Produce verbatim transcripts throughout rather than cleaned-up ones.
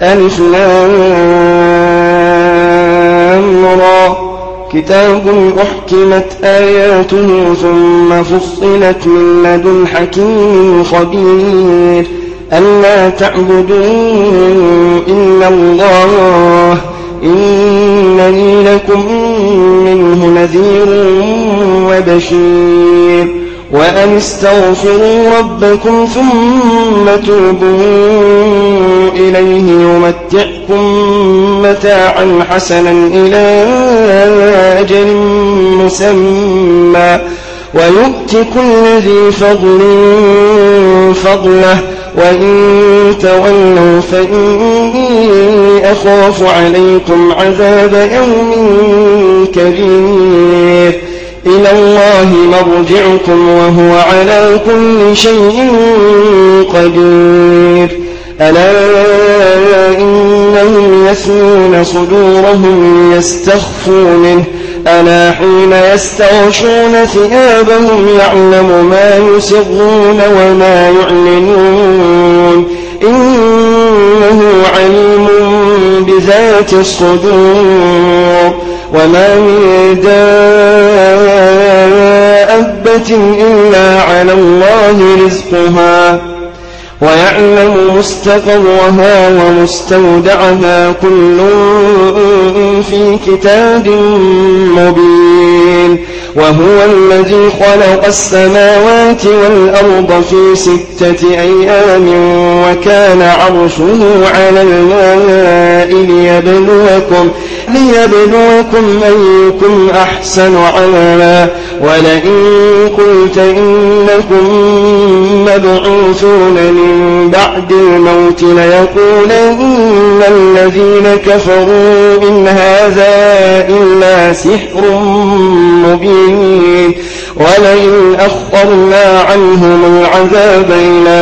ألف لام را كتاب أحكمت آياته ثم فصلت من لدن حكيم خبير ألا تعبدوا إلا الله إنني لكم منه نذير وبشير وأن استغفروا ربكم ثم توبوا إليه يمتعكم متاعا حسنا إلى أجل مسمى ويؤت كل ذي فضل فضله وإن تولوا فإني أخاف عليكم عذاب يوم كبير إلى الله مرجعكم وهو على كل شيء قدير ألا إنهم يثنون صدورهم يستخفوا منه ألا حين يستغشون ثيابهم يعلم ما يسرون وما يعلنون إنه عليم بذات الصدور وما من دابة إلا على الله رزقها ويعلم مستقرها ومستودعها كل في كتاب مبين وهو الذي خلق السماوات والأرض في ستة أيام وكان عرشه على الماء ليبلوكم ليبلوكم أيكم أحسن عملا ولئن قلت إنكم مبعوثون من بعد الموت ليقولن الذين كفروا إن هذا إلا سحر مبين ولئن أخرنا عنهم العذاب إلى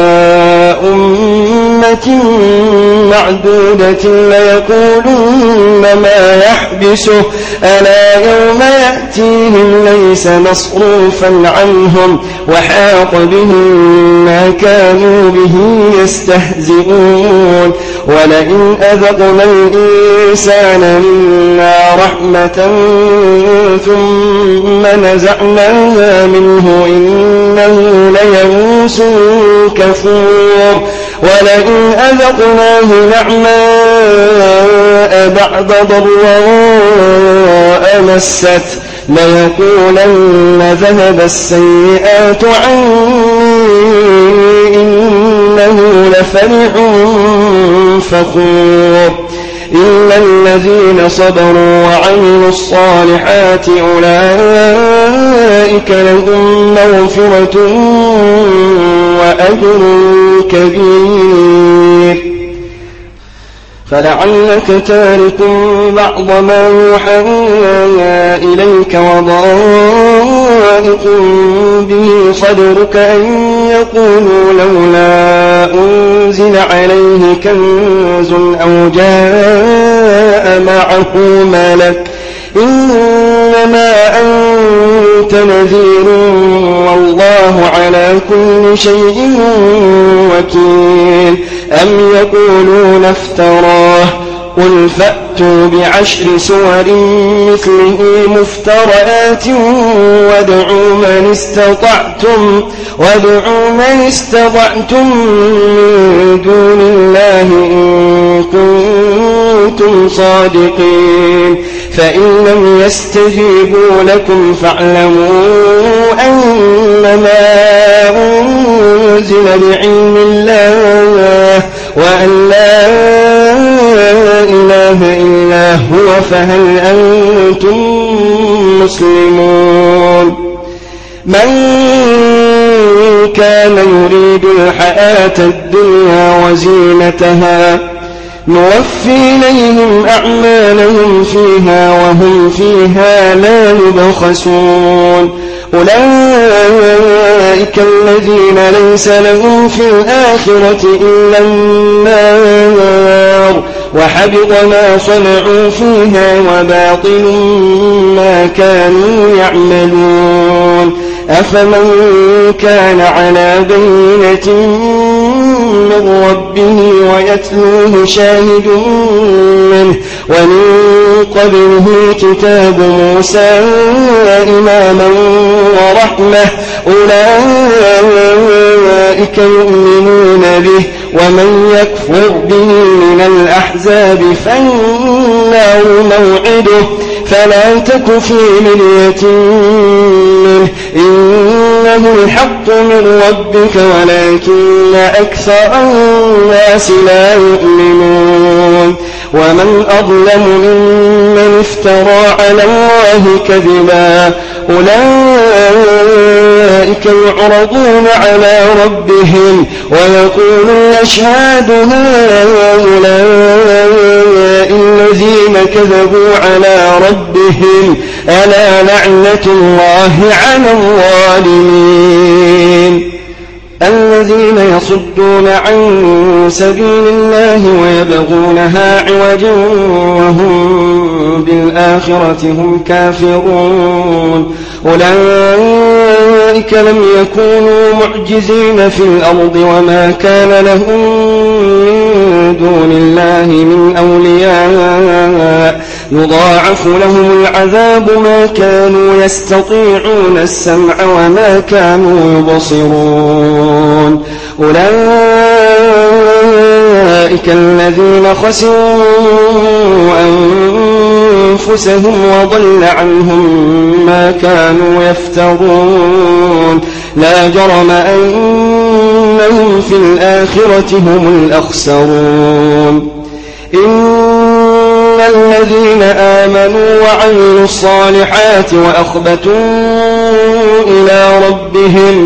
أمة معدودة ليقولن ما يحبسه ألا يوم يأتيهم ليس مصروفا عنهم وحاق بهم ما كانوا به يستهزئون ولئن أذقنا الإنسان منا رحمة ثم نزعناها منه إنه ليئوس كفور ولئن أذقناه نعماء بعد ضراء مسته ليقولن ذهب السيئات عني إنه لفرح فخور إلا الذين صبروا وعملوا الصالحات أولئك لهم مغفرة وأجر كبير فلعلك تارك بعض ما يوحى إليك وضائق به صدرك أن يقولوا لولا أنزل عليه كنز أو جاء معه ملك إنما أنت نذير والله على كل شيء وكيل أم يقولون افتراه قل فأتوا بعشر سور مثله مفترآت وادعوا من استطعتم وادعوا من استطعتم من دون الله إن كنتم صادقين فإن لم يستجيبوا لكم فاعلموا أنما أنزل بعلم الله وأن لا إله إلا هو فهل أنتم مسلمون من كان يريد الحياة الدنيا وزينتها نوفي إليهم أعمالهم فيها وهم فيها لا يبخسون أولئك الذين ليس لهم في الآخرة إلا النار وحبط ما صنعوا فيها وباطل ما كانوا يعملون أفمن كان على بينة من ربه ويتلوه شاهد منه ومن قبله كتاب موسى إماما ورحمة أولئك يؤمنون به ومن يكفر به من الأحزاب فالنار موعده فلا تك في مرية منه إنه الحق من ربك ولكن أكثر الناس لا يؤمنون ومن أظلم ممن افترى على الله كذبا أولئك يعرضون على ربهم ويقول الأشهاد هؤلاء الذين كذبوا على ربهم ألا لعنة الله على الظالمين الذين يصدون عن سبيل الله ويبغونها عوجا وهم بالآخرة هم كافرون أولئك لم يكونوا معجزين في الأرض وما كان لهم من دون الله من أولياء يضاعف لهم العذاب ما كانوا يستطيعون السمع وما كانوا يبصرون أولئك الذين خسروا أنفسهم وضل عنهم ما كانوا يفترون لا جرم أنهم في الآخرة هم الأخسرون إن الذين آمنوا وعملوا الصالحات وأخبتوا إلى ربهم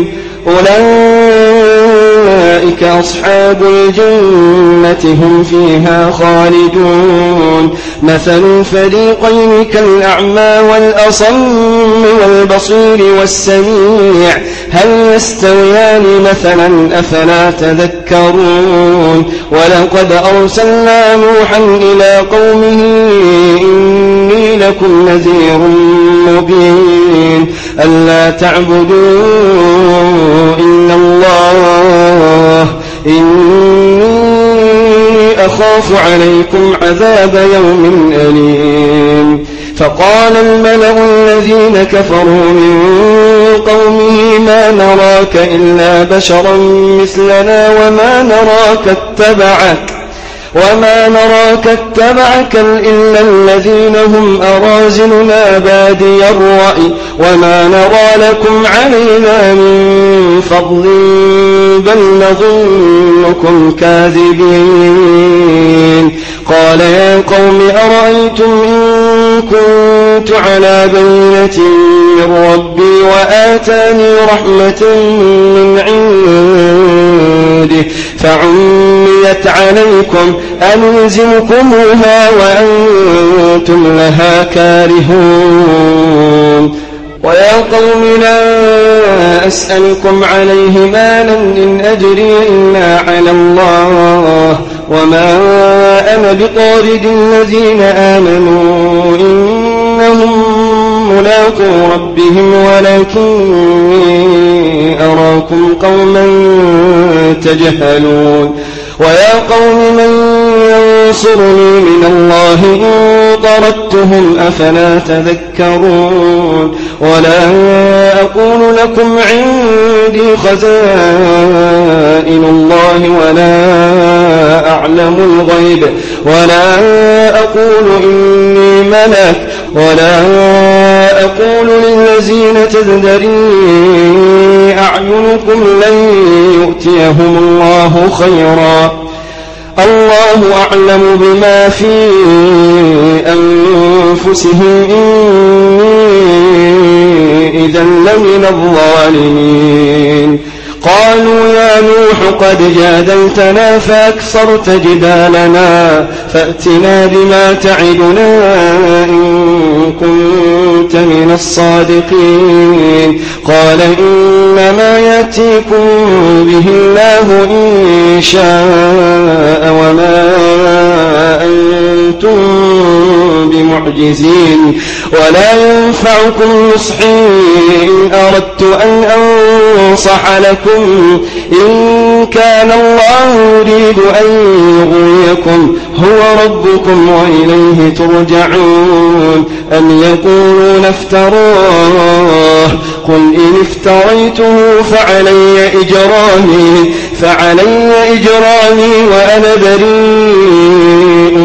أولئك أصحاب الجنة هم فيها خالدون مثل الفريقين كالأعمى والأصم والبصير والسميع هل يستويان مثلا أفلا تذكرون ولقد أرسلنا نوحا إلى قومه إني لكم نذير مبين ألا تعبدوا إلا الله إني أخاف عليكم عذاب يوم أليم فقال الملأ الذين كفروا من قومه ما نراك إلا بشرا مثلنا وما نراك اتبعك وما نراك اتبعك إلا الذين هم أرازلنا بادي الرأي وما نرى لكم علينا من فضل بل نظنكم كاذبين قال يا قوم أرأيتم إن كنت على بينة من ربي وآتاني رحمة من عنده فعميت عليكم أنلزمكموها وأنتم لها كارهون ويا قوم لا أسألكم عليه مالا إن أجري إلا على الله وما أنا بطارد الذين آمنوا إنهم ملاقو ربهم ولكني أراكم قوما تجهلون ويا قوم من ينصرني من الله إن طردتهم أفلا تذكرون ولا أقول لكم عندي خزائن الله ولا أعلم الغيب ولا أقول إني ملك ولا أقول للذين تزدري أعينكم لن يؤتيهم الله خيرا الله أعلم بما في أنفسهم إني إذا لمن الظالمين قالوا يا نوح قد جادلتنا فأكثرت جدالنا فأتنا بما تعدنا إن كنت من الصادقين قال إنما يأتيكم به الله إن شاء وما أنتم بمعجزين معجزين ولا ينفعكم نصحي إن أردت أن أنصح لكم إن كان الله يريد أن يغويكم هو ربكم وإليه ترجعون أم يقولون افتراه قل إن افتريته فعلي إجرامي فعلي إجرامي وأنا بريء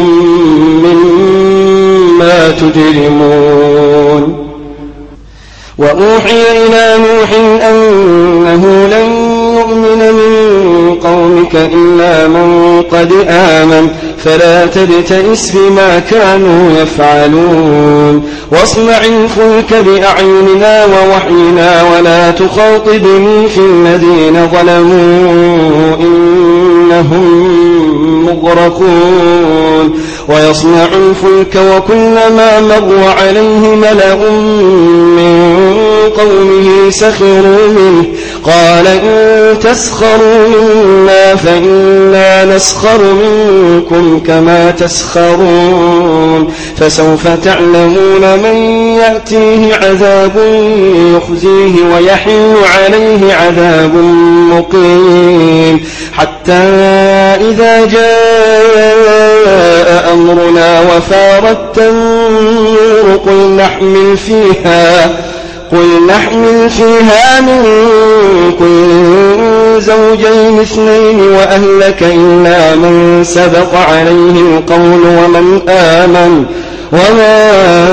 مما تجرمون وأوحي إلى نوح أنه لن يؤمن من قومك إلا من قد آمن فلا تبتئس بما كانوا يفعلون واصنع الفلك بأعيننا ووحينا ولا تخاطبني في الذين ظلموا إنهم مغرقون ويصنع الفلك وكلما مر عليه ملأ من قومه سخروا منه قال إن تسخروا منا فإنا نسخر منكم كما تسخرون فسوف تعلمون من يأتيه عذاب يخزيه ويحل عليه عذاب مقيم حتى إذا جاء أمرنا وفارت النور قل نحمل فيها قل نحمل فيها من كل زوجين اثنين وأهلك إلا من سبق عليه القول ومن آمن وما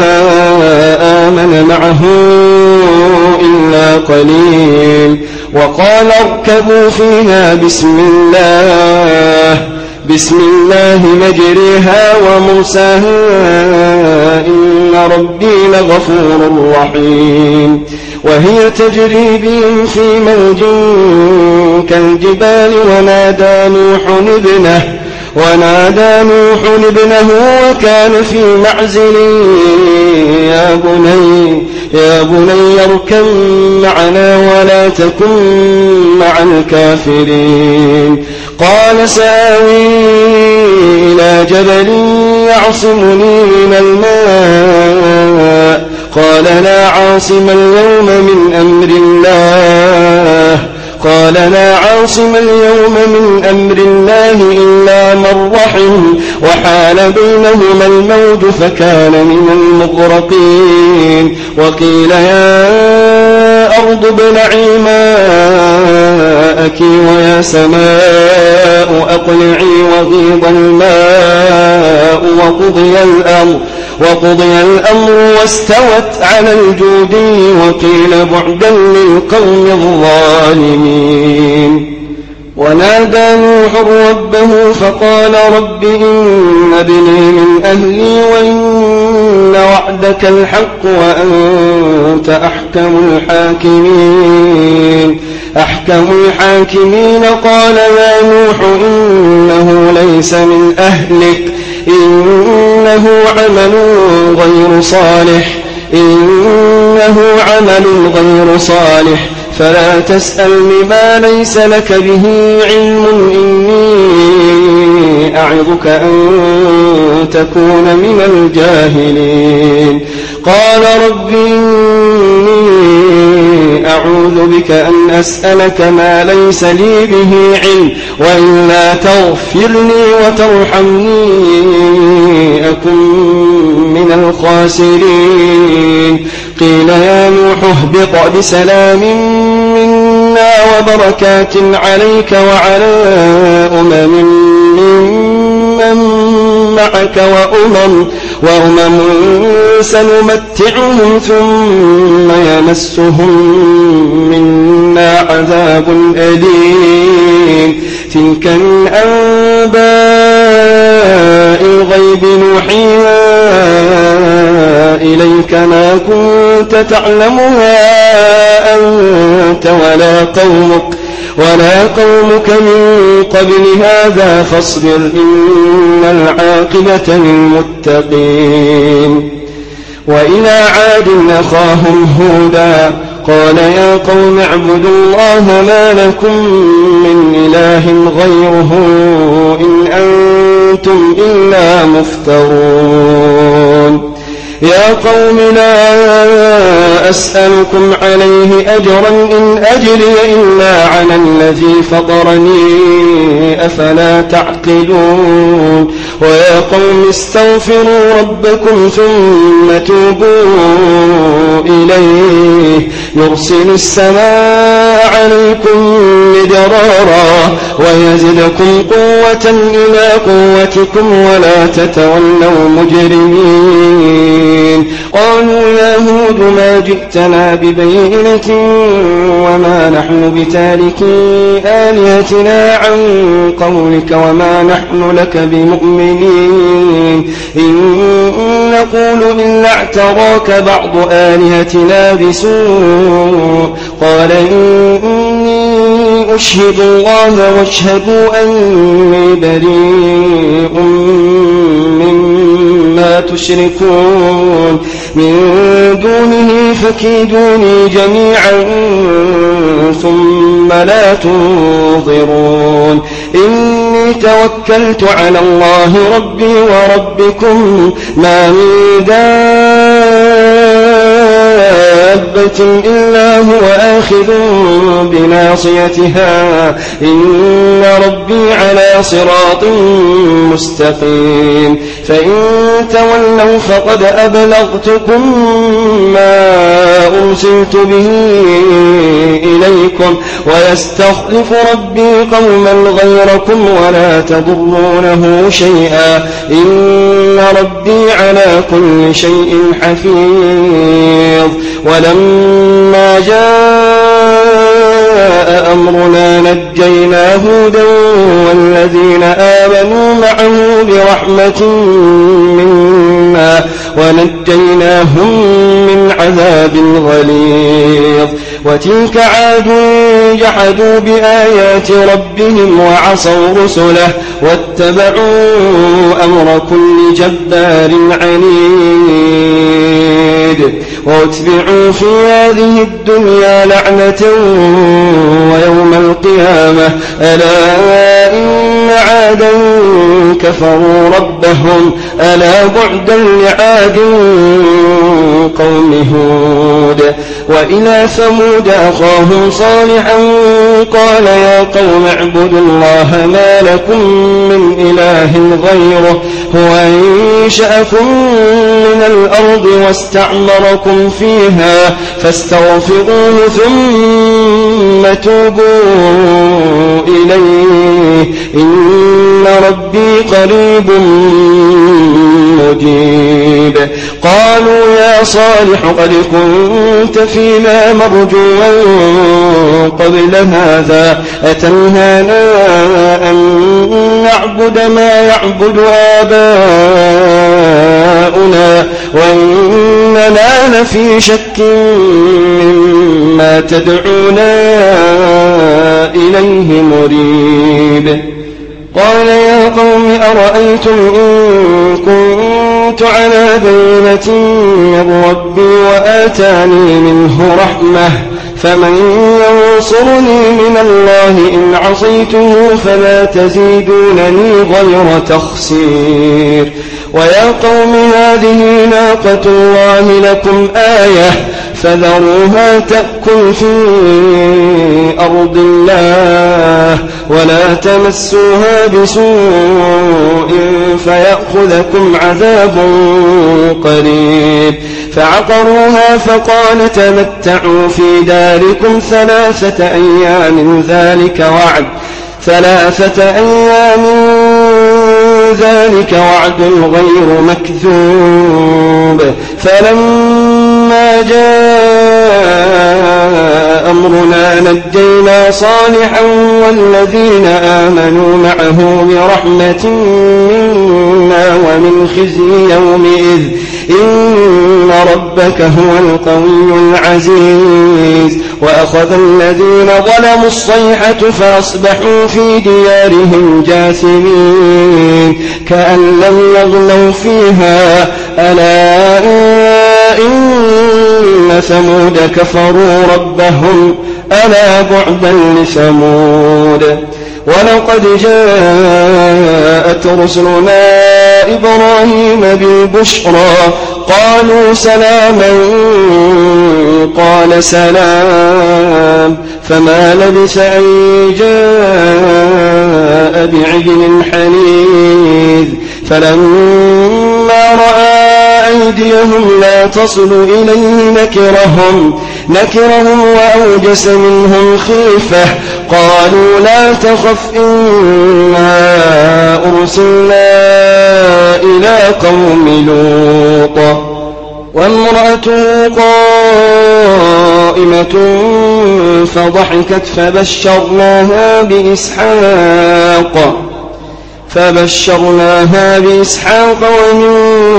آمن معه إلا قليل وقال اركبوا فيها بسم الله بسم الله مجريها ومرساها إن ربي لغفور رحيم وهي تجري بهم في موج كالجبال ونادى نوح ابنه ونادى نوح ابنه وكان في معزل يا بني يا بني اركب معنا ولا تكن مع الكافرين قال سآوي إلى جبل يعصمني من الماء قال لا عاصم اليوم من أمر الله قال لا عاصم اليوم من أمر الله إلا من رحم وحال بينهما الموج فكان من المغرقين وقيل يا أرض ابلعي ماءك ويا سماء أقلعي وغيض الماء وقضي الأمر وقضي الأمر واستوت على الجودي وقيل بعدا للقوم الظالمين ونادى نوح ربه فقال رب إن ابني من أهلي وإن وعدك الحق وأنت أحكم الحاكمين أحكم الحاكمين قال يا نوح إنه ليس من أهلك إنه عمل غير صالح إنه عمل غير صالح فلا تسألني ما ليس لك به علم إني أعظك أن تكون من الجاهلين قال رب إني أعوذ بك أن أسألك ما ليس لي به علم وإلا تغفر لي وترحمني أكن من الخاسرين قيل يا نوح اهبط بسلام منا وبركات عليك وعلى أمم ممن معك وأمم وأمم سنمتعهم ثم يمسهم منا عذاب أليم تلك من أنباء الغيب نوحيها إليك ما كنت تعلمها أنت ولا قومك ولا قومك من قبل هذا فاصبر إن العاقبة للمتقين وإلى عاد أخاهم هودا قال يا قوم اعبدوا الله ما لكم من إله غيره إن أنتم إلا مفترون يا قوم لا أسألكم عليه أجرا إن أجري إلا على الذي فطرني أفلا تعقلون ويا قوم استغفروا ربكم ثم توبوا إليه يرسل السماء عليكم مدرارا ويزدكم قوة إلى قوتكم ولا تتولوا مجرمين قالوا يا هود ما جئتنا ببينة وما نحن بتاركي آلهتنا عن قولك وما نحن لك بمؤمنين إن نقول إلا اعتراك بعض آلهتنا بسوء قال إني أشهد الله واشهدوا أني بريء مما تشركون من دونه فكيدوني جميعا ثم لا تنظرون إني توكلت على الله ربي وربكم ما من دابة إلا هو آخذ بناصيتها إن ربي على صراط مستقيم فإن تولوا فقد أبلغتكم ما أرسلت به إليكم ويستخلف ربي قوما غيركم ولا تضرونه شيئا إن ربي على كل شيء حفيظ ولما جاء أمرنا نجينا هودا والذين آمنوا معه برحمة منا ونجيناهم من عذاب غليظ وتلك عاد جحدوا بآيات ربهم وعصوا رسله واتبعوا أمر كل جبار عنيد واتبعوا في هذه الدنيا لعنة ويوم القيامة ألا إن عادا كفروا ربهم ألا بعدا لعاد قوم هود وإلى ثمود أخاهم صالحا قال يا قوم اعبدوا الله ما لكم من إله غيره هو أنشأكم من الأرض واستعمركم فيها فاستغفروه ثم توبوا إليه إن ربي قريب مجيب قالوا يا صالح قد كنت فينا مرجوا قبل هذا أتنهانا أن نعبد ما يعبد آباؤنا وإننا لفي شك مما تدعونا إليه مريب قال يا قوم أرأيتم إن كنت على بينة من ربي وآتاني منه رحمة فمن ينصرني من الله إن عصيته فلا تزيدونني غير تخسير ويا قوم هذه ناقة الله لكم آية فذروها تأكل في أرض الله ولا تمسوها بسوء فيأخذكم عذاب قريب فعقروها فقال تمتعوا في داركم ثلاثة أيام ذلك وعد ثلاثة أيام ذلك وعد غير مكذوب فلما جاء أمرنا نجينا صالحا والذين آمنوا معه برحمة منا ومن خزي يومئذ إن ربك هو القوي العزيز وأخذ الذين ظلموا الصيحة فأصبحوا في ديارهم جاثمين كأن لم يغنوا فيها ألا إن ثمود كفروا ربهم ألا بعدا لثمود ولقد جاءت رسلنا إبراهيم بالبشرى قالوا سلاما قال سلام فما لبث أن جاء بعجل حنيذ فلما رأى أيديهم لا تصل إليه نكرهم نكرهم وأوجس منهم خيفة قالوا لا تخف إنا أرسلنا إلى قوم لوط وامرأته قائمة فضحكت فبشرناها بإسحاق فبشرناها بإسحاق ومن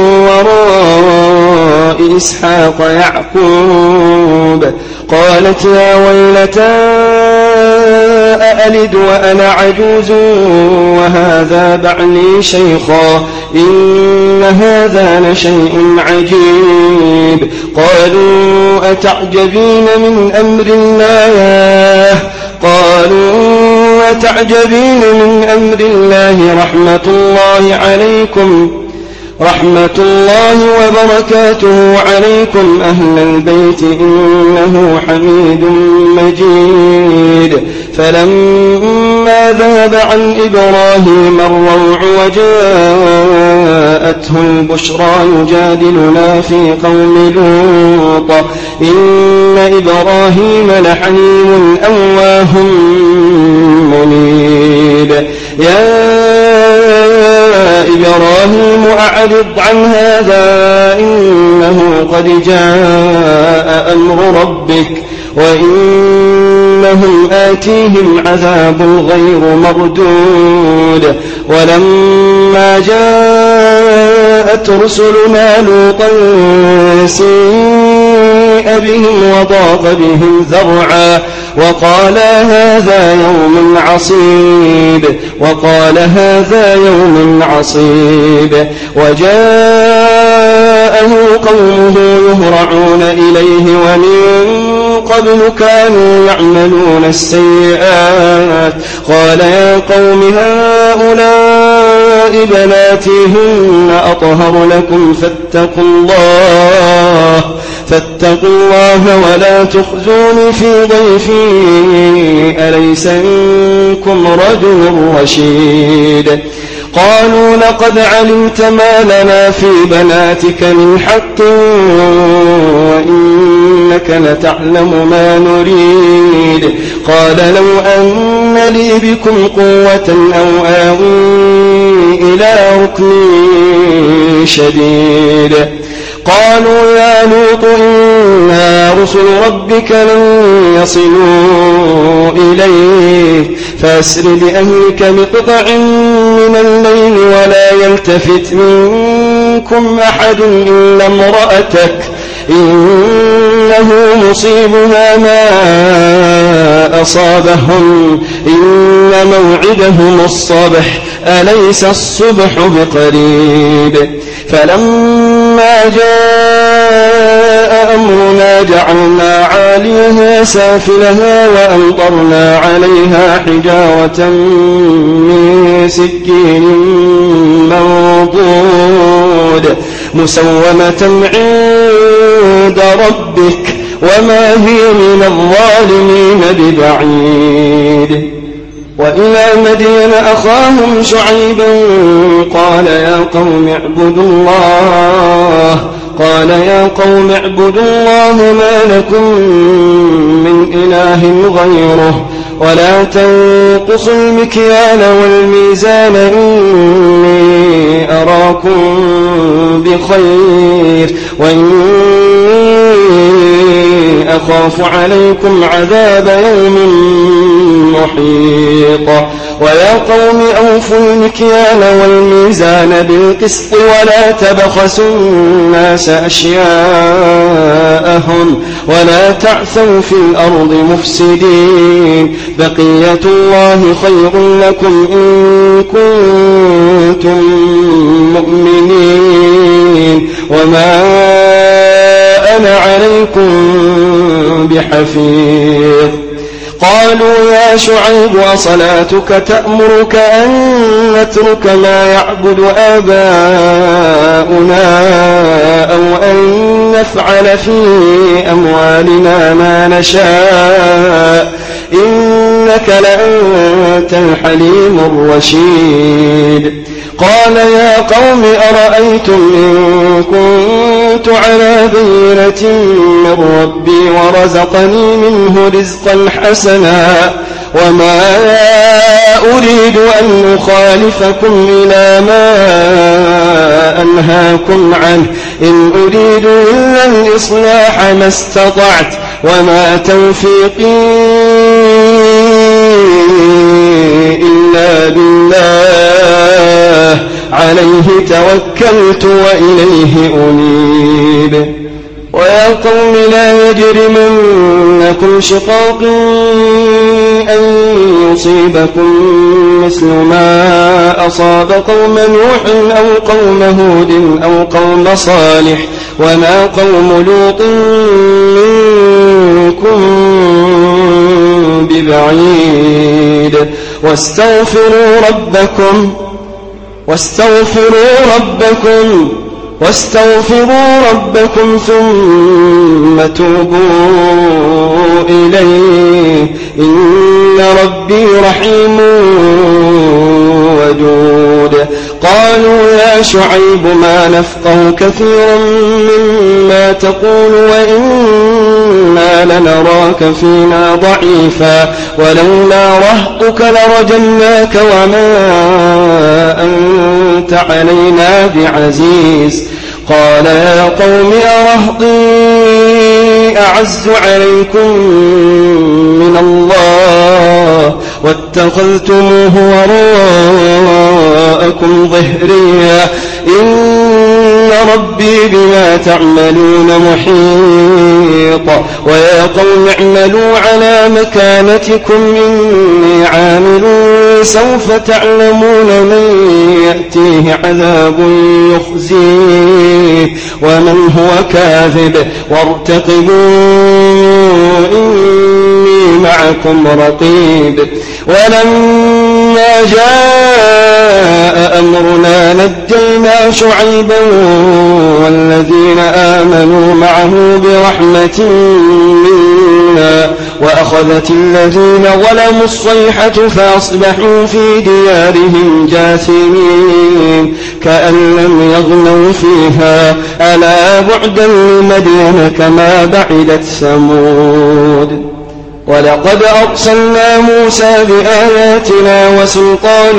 وراء إسحاق يعقوب قالت يا ويلتى أألد وأنا عجوز وهذا بعلي شيخا إن هذا لشيء عجيب قالوا أتعجبين من أمر الله قالوا أتعجبين من أمر الله رحمة الله عليكم رحمة الله وبركاته عليكم أهل البيت إنه حميد مجيد فلما ذهب عن إبراهيم الروع وجاءته البشرى يجادلنا في قوم لوط إن إبراهيم لحليم أواه منيب يا إبراهيم أعرض عن هذا إنه قد جاء أمر ربك وإنهم آتيهم عذاب غير مردود ولما جاءت رسلنا لوطا سيء بهم وضاق بهم ذرعا وقال هذا يوم عصيب وقال هذا يوم عصيب وجاءه قومه يهرعون إليه ومن قبل كانوا يعملون السيئات قال يا قوم هؤلاء بناتي هن أطهر لكم فاتقوا الله فاتقوا الله ولا تخزوني في ضيفي أليس منكم رجل رشيد قالوا لقد علمت ما لنا في بناتك من حق وإنك لتعلم ما نريد قال لو أن لي بكم قوة أو آوي إلى ركن شديد قالوا يا لوط إنا رسل ربك لن يصلوا إليك فأسر بأهلك بقطع من الليل ولا يلتفت منكم أحد إلا امرأتك إنه مصيبها ما أصابهم إن موعدهم الصبح أليس الصبح بقريب فلما جاء أمرنا جعلنا عاليها سافلها وأمطرنا عليها حجارة من سجيل منضود مسومة عند ربك وما هي من الظالمين ببعيد وإلى مدين أخاهم شعيبا قال يا قوم اعبدوا الله قال يا قوم اعبدوا الله ما لكم من إله غيره ولا تنقصوا المكيال والميزان إني أراكم بخير وإني أخاف عليكم عذاب يوم محيط ويا قوم أوفوا المكيال والميزان بالقسط ولا تبخسوا الناس أشياءهم ولا تعثوا في الأرض مفسدين بقية الله خير لكم إن كنتم مؤمنين وما أنا عليكم بحفيظ قالوا يا شعيب وصلاتك تأمرك أن نترك ما يعبد آباؤنا أو نفعل في أموالنا ما نشاء إنك لأنت الحليم الرشيد. قال يا قوم أرأيتم إن كنت على بينة من ربي ورزقني منه رزقا حسنا وما أريد أن أخالفكم إلى ما أنهاكم عنه إن أريد إلا الإصلاح ما استطعت وما توفيقي إلا بالله عليه توكلت وإليه أنيب. ويا قوم لا يجرمنكم شقاقي أن يصيبكم مثل ما أصاب قوم نوح أو قوم هود أو قوم صالح وما قوم لوط منكم ببعيد. واستغفروا ربكم واستغفروا ربكم واستغفروا ربكم ثم توبوا إليه إن ربي رحيم ودود. قالوا يا شعيب ما نفقه كثيرا مما تقول وإنا لنراك فينا ضعيفا ولولا رهطك لرجمناك وما أنت علينا بعزيز. قال يا قوم أرهطي أعز عليكم من الله واتخذتموه وراءكم ظهريا إن ربي بما تعملون محيط. ويا قوم اعملوا على مكانتكم إني عامل سوف تعلمون من يأتيه عذاب يخزيه ومن هو كاذب وارتقبوا إني معكم رقيب. ولما جاء أمرنا نجينا شعيبا والذين آمنوا معه برحمة منا وأخذت الذين ظلموا الصيحة فأصبحوا في ديارهم جاثمين كأن لم يغنوا فيها ألا بعدا لمدين كما بعدت ثمود. ولقد أرسلنا موسى بآياتنا وسلطان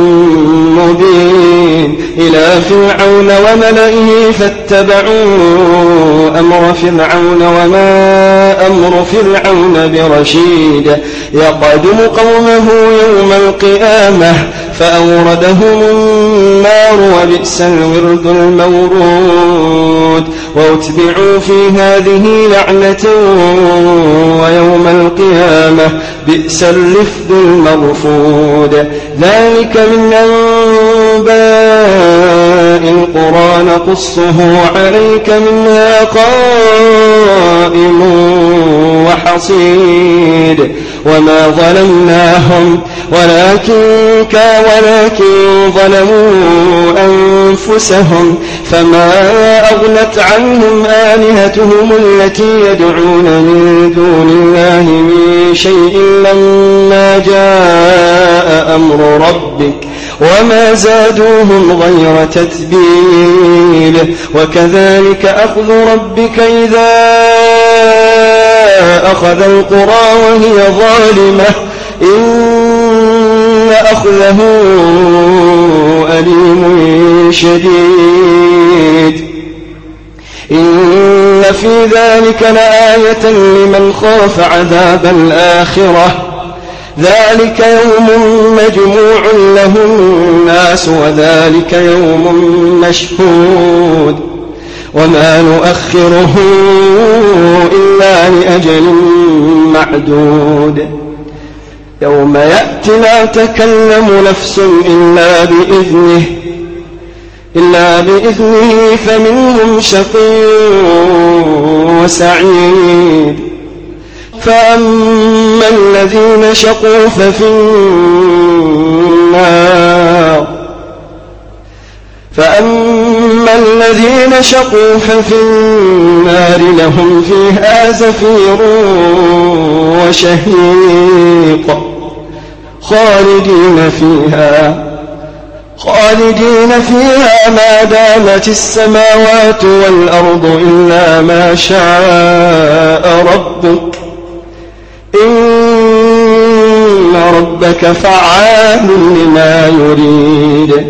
مبين إلى فرعون وملئه فاتبعوا أمر فرعون وما أمر فرعون برشيد. يقدم قومه يوم القيامة فأوردهم النار وبئس الورد المورود. واتبعوا في هذه لعنة ويوم القيامة بئس الرفد المرفود. ذلك من أنباء القرى نقصه عليك منها قائم وحصيد. وما ظلمناهم ولكن ولكن ظلموا أنفسهم فما أغنت عنهم آلهتهم التي يدعون من دون الله من شيء لما جاء أمر ربك وما زادوهم غير تتبيل. وكذلك أخذ ربك إذا أخذ القرى وهي ظالمة إن أخذه أليم شديد. إن في ذلك لآية لمن خاف عذاب الآخرة ذلك يوم مجموع له الناس وذلك يوم مشهود. وما نؤخره إلا لأجل معدود. يوم يأتي لا تكلم نفس إلا بإذنه إلا بإذنه فمنهم شقي وسعيد. فأما الذين شقوا ففي النار فأما فأما الذين شقوا ففي النار لهم فيها زفير وشهيق خالدين فيها خالدين فيها ما دامت السماوات والأرض إلا ما شاء ربك إن ربك فعال لما يريد.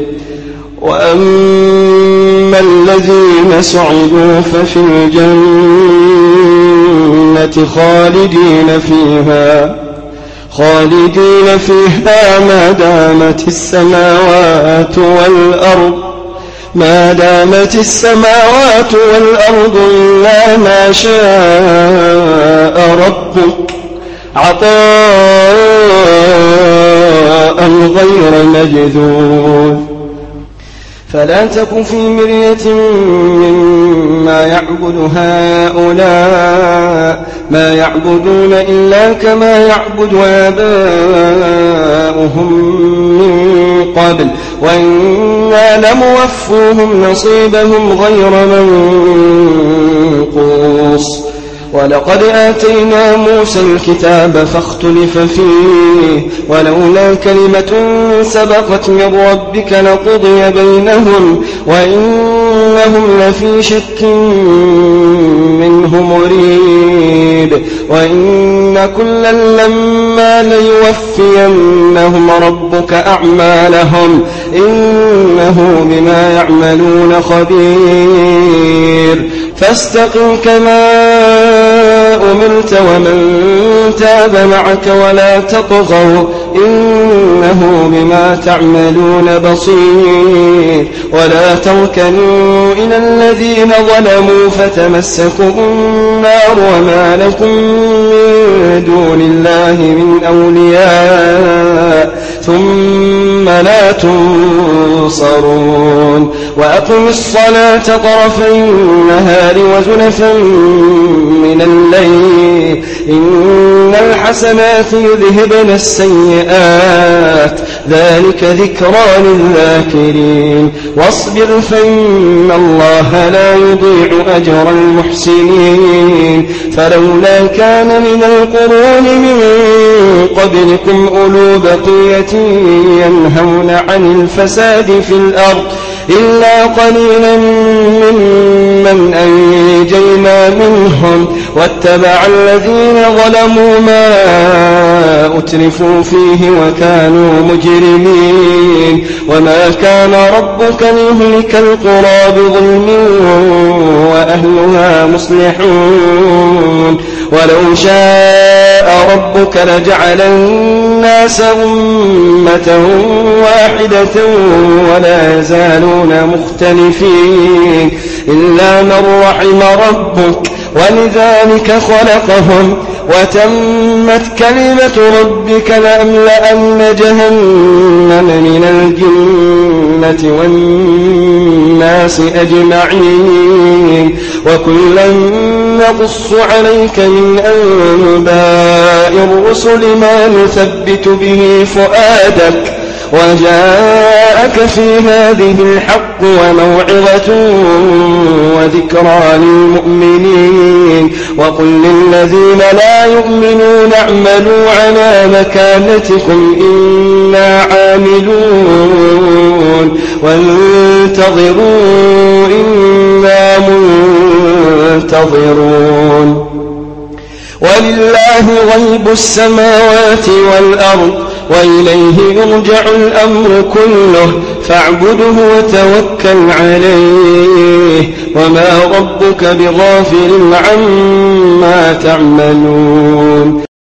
وأما الذين سعدوا ففي الجنة خالدين فيها خالدين فيها ما دامت السماوات والأرض ما دامت السماوات والأرض إلا ما شاء ربك عطاء غير مجذوذ. فلا تك في مرية مما يعبد هؤلاء ما يعبدون إلا كما يعبد آباؤهم من قبل وإنا لموفوهم نصيبهم غير منقوص. ولقد آتينا موسى الكتاب فاختلف فيه ولولا كلمة سبقت من ربك لقضي بينهم وإنهم لفي شك منه مريب. وإن كلا لما ليوفينهم ربك أعمالهم إنه بما يعملون خبير. فاستقم كما أمرت ومن تاب معك ولا تطغوا إنه بما تعملون بصير. ولا تركنوا إلى الذين ظلموا فتمسكوا النار وما لكم من دون الله من أولياء ثم لا تنصرون. وأقم الصلاة طرفي النهار وزلفا من الليل إن الحسنات يذهبن السيئات ذلك ذكرى للذاكرين. واصبر فإن الله لا يضيع أجر المحسنين. فلولا كان من القرون من قبلكم أولو بقية ينهون عن الفساد في الأرض إلا قليلا ممن أنجينا منهم واتبع الذين ظلموا ما أترفوا فيه وكانوا مجرمين. وما كان ربك ليهلك القرى بظلم وأهلها مصلحون. ولو شاء ربك لجعل الناس أمة واحدة ولا يزالون مختلفين إلا من رحم ربك ولذلك خلقهم وتمت كلمة ربك لأملأن جهنم من الجنة والناس أجمعين. وكلا نقص عليك من أنباء الرسل ما نثبت به فؤادك وجاءك في هذه الحق وموعظة وذكرى للمؤمنين. وقل للذين لا يؤمنون اعملوا على مكانتكم إنا عاملون وانتظروا إنا منتظرون. ولله غيب السماوات والأرض وإليه يرجع الأمر كله فاعبده وتوكل عليه وما ربك بغافل عما تعملون.